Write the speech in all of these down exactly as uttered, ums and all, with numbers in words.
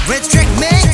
Red track mate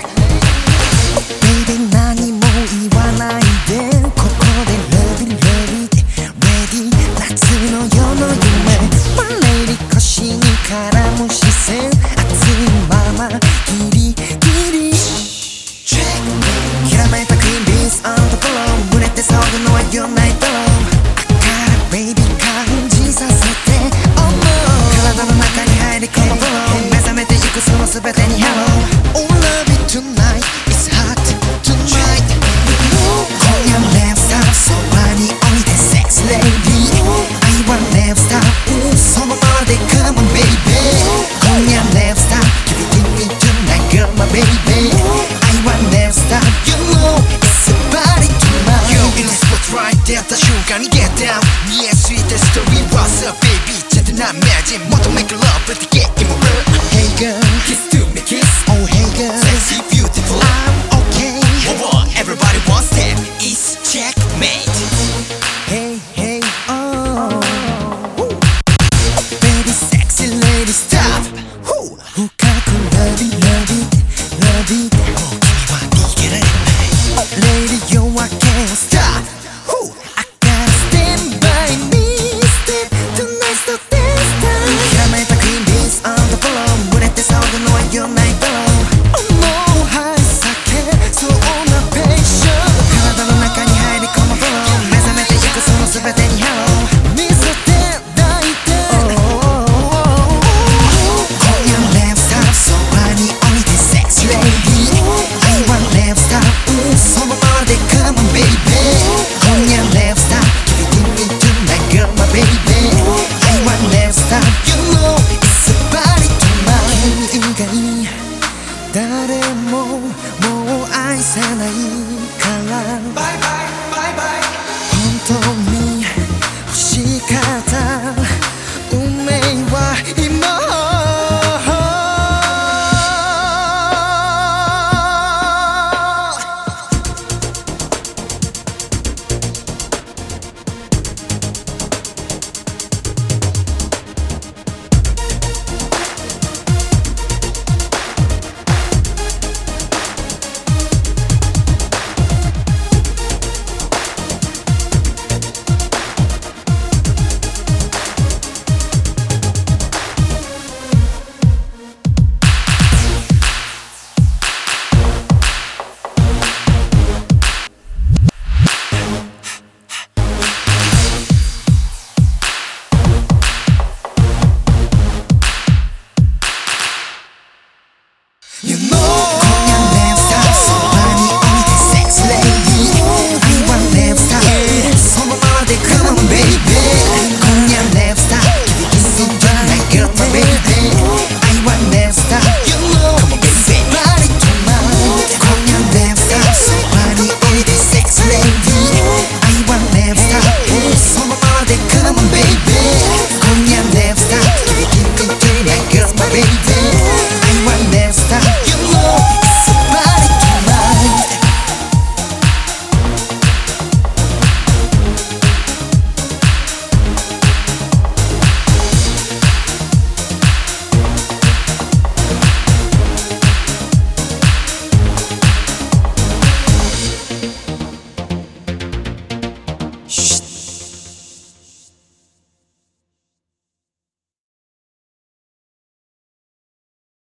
Baby 何も言わないでここで Love it love it Ready 夏の夜の夢マレリ腰に絡む視線熱いままギリギリひらめいたクイーンビーズ on the floor 胸って騒ぐのは Your night alone あから baby 感じさせて Oh no 体の中に入り込む flow 目覚めていくその全てに Hello Oh love it tonight It's hot tonight 今夜 never stop そばにおいで Sex lady I want never stop その場で Come on baby 今夜 never stop Give it to me tonight girl my baby I want never stop You know it's a body tonight Yo in the spot right 出会った瞬間に Get down 見えすぎたストーリー What's up baby ちゃんとな Imagine 求めく Love with the game over Hey girl Kiss to me kiss Oh hey girl Sexy beautiful I'm okay Whoa whoa Everybody wants that It's checkmate Hey hey oh Woo. Baby sexy lady stop Woo. 深く Love it love it love it もう君は逃げられない Lady yo I can't stop Woo. I gotta stand by me Step tonight's the dance time ひらめいたクイーンビーズ on the floor 胸って騒ぐのは Your night alone もうはい酒そうなペーション体の中に入り込む flow 目覚めていくその全てに Hello 見せて抱いて今夜 never stop そばにおいで Sex lady I want never stop その場で Come on baby 今夜 never stop Give it to me tonight girl my baby I want never stop You know it's a body tonight 君以外誰ももう愛せないから Bye bye bye bye 本当に